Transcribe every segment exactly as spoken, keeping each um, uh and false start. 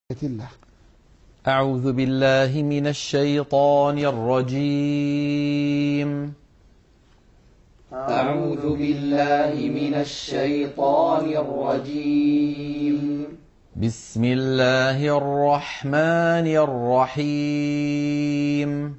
الله. أعوذ بالله من الشيطان الرجيم. أعوذ بالله من الشيطان الرجيم. بسم الله الرحمن الرحيم.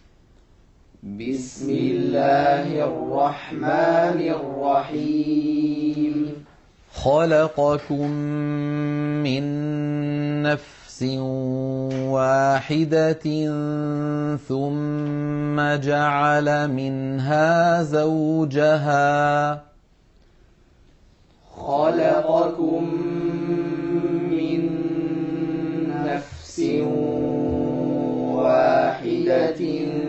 بسم الله الرحمن الرحيم. خلقكم من نفس واحدة ثم جعل منها زوجها خلقكم من نفس واحدة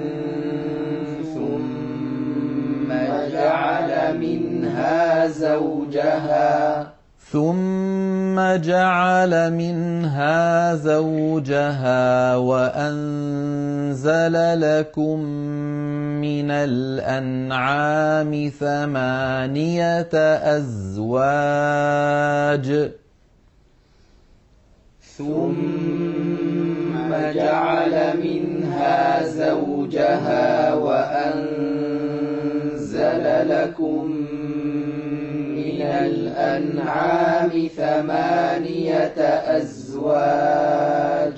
ثم جعل منها زوجها ثم جعل منها زوجها وأنزل لكم من الأنعام ثمانية أزواج ثم جعل منها زوجها وأنزل لكم من الأنعام ثمانية أزواج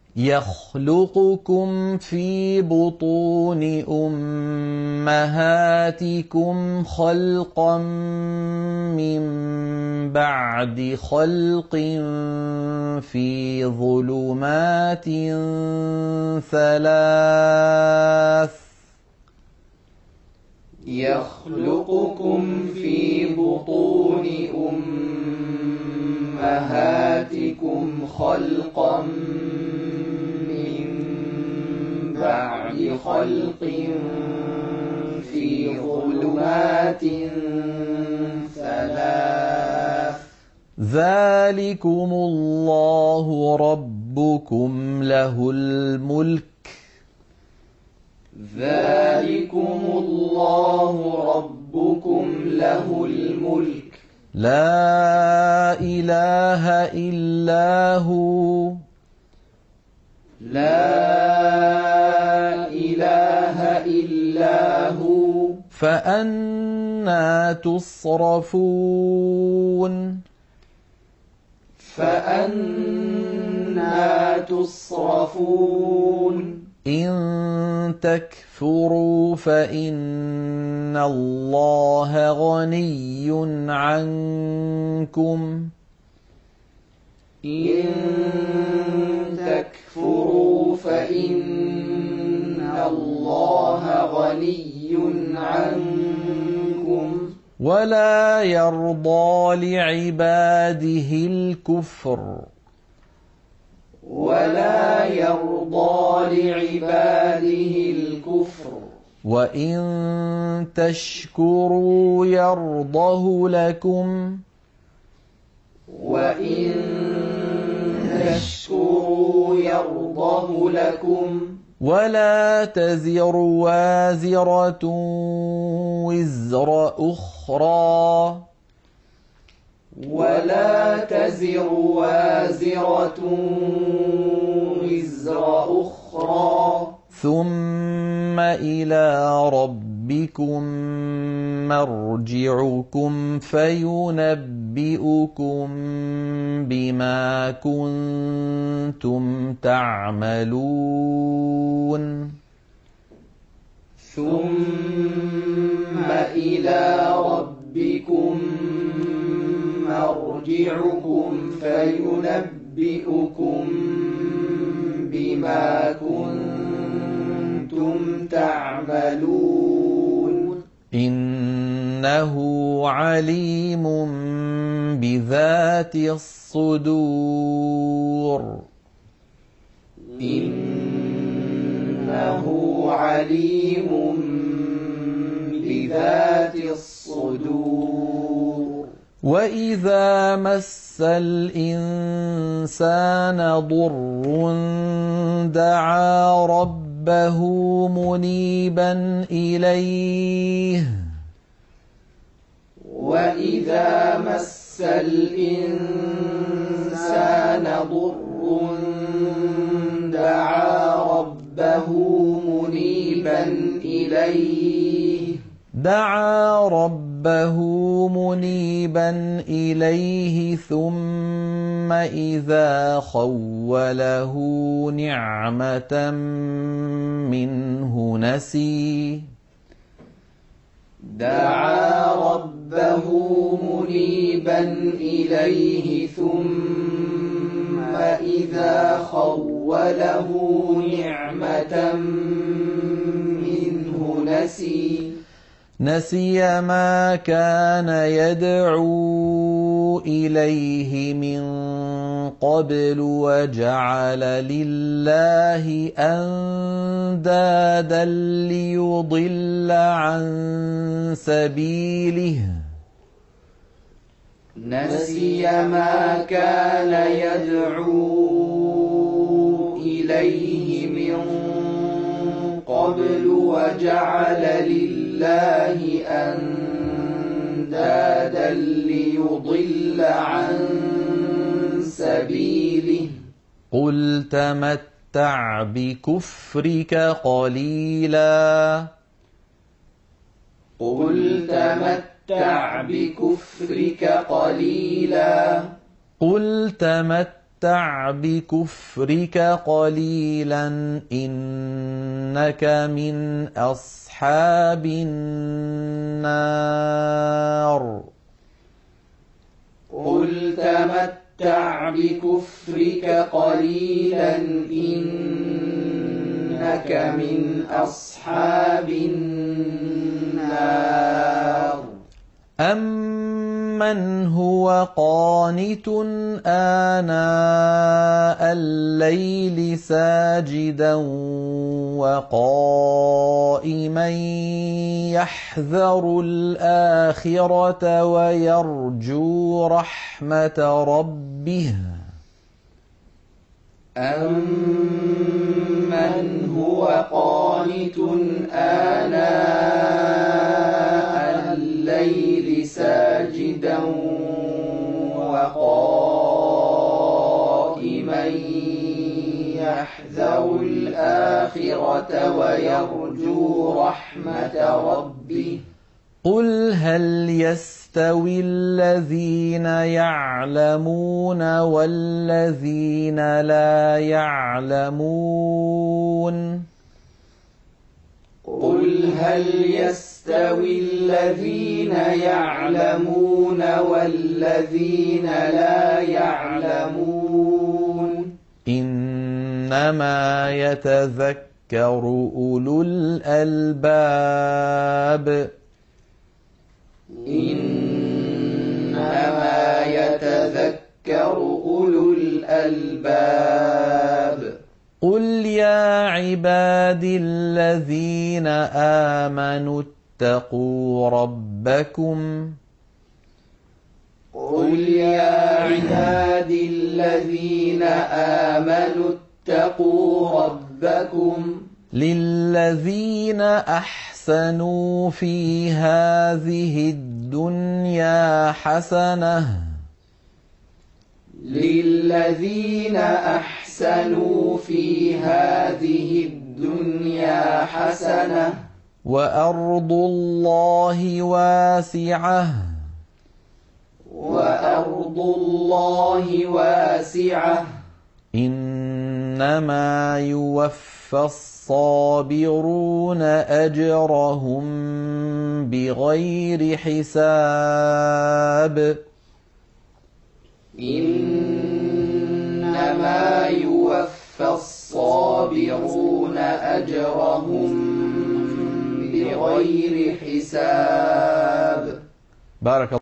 يخلقكم في بطون أمهاتكم خلقا من بعد خلق في ظلمات ثلاث يخلقكم في بطون أمهاتكم خلقا من بعد خلق في ظلمات ثلاث ذلكم الله ربكم له الملك ذلكم الله ربكم له الملك لا إله إلا هو لا إله إلا هو فأنى تصرفون فأنى تصرفون إن تكفروا فإن الله غني عنكم إن تكفروا فإن الله غني عنكم ولا يرضى لعباده الكفر ولا يرضى لعباده الكفر وإن تشكروا يرضه لكم وإن تشكروا يرضه لكم ولا تزر وازرة وزر أخرى ولا تزر وازرة وزر أخرى ثم إلى ربكم مرجعكم فينبئكم بما كنتم تعملون ثم إلى ربكم مرجعكم فينبئكم بما كنتم تعملون إنه عليم بذات الصدور إنه عليم بذات الصدور وإذا مس الإنسان ضر دعا ربه منيبا إليه وإذا مس الإنسان ضر دعا ربه منيبا إليه دعا ربه منيبا إليه ثم إذا خوله نعمة منه نسي دعا ربه منيبا إليه ثم إذا خوله نعمة منه نسي نسي ما كان يدعو إليه من قبل وجعل لله أندادا ليضل عن سبيله نسي ما كان يدعو إليه من قبل وجعل لله أندادا ليضل عن سبيله قل تمتع بكفرك قليلا قل تمتع بكفرك قليلا قل تمتع بكفرك قليلا إنك من أصحاب النار قل تمتع بكفرك قليلا إنك من أصحاب النار أمن هو قانت آناء الليل ساجدا وقائما يحذر الآخرة ويرجو رحمة ربه أمن هو قانت آناء الليل ساجدا وقائما يحذر الآخرة ويرجو رحمة ربه قل هل يستوي الذين يعلمون والذين لا يعلمون قل هل يستوي الذين يعلمون والذين لا يعلمون إنما يتذكر أولو الألباب إنما يتذكر أولو الألباب قل يا عبادي الذين آمنوا اتقوا ربكم قل يا عبادي الذين آمنوا اتقوا ربكم للذين أحسنوا في هذه الدنيا حسنة للذين أحسنوا في هذه الدنيا حسنة وأرض الله واسعة وأرض الله واسعة إنما يوفى الصابرون أجرهم بغير حساب إنما يوفى الصابرون أجرهم بغير حساب بارك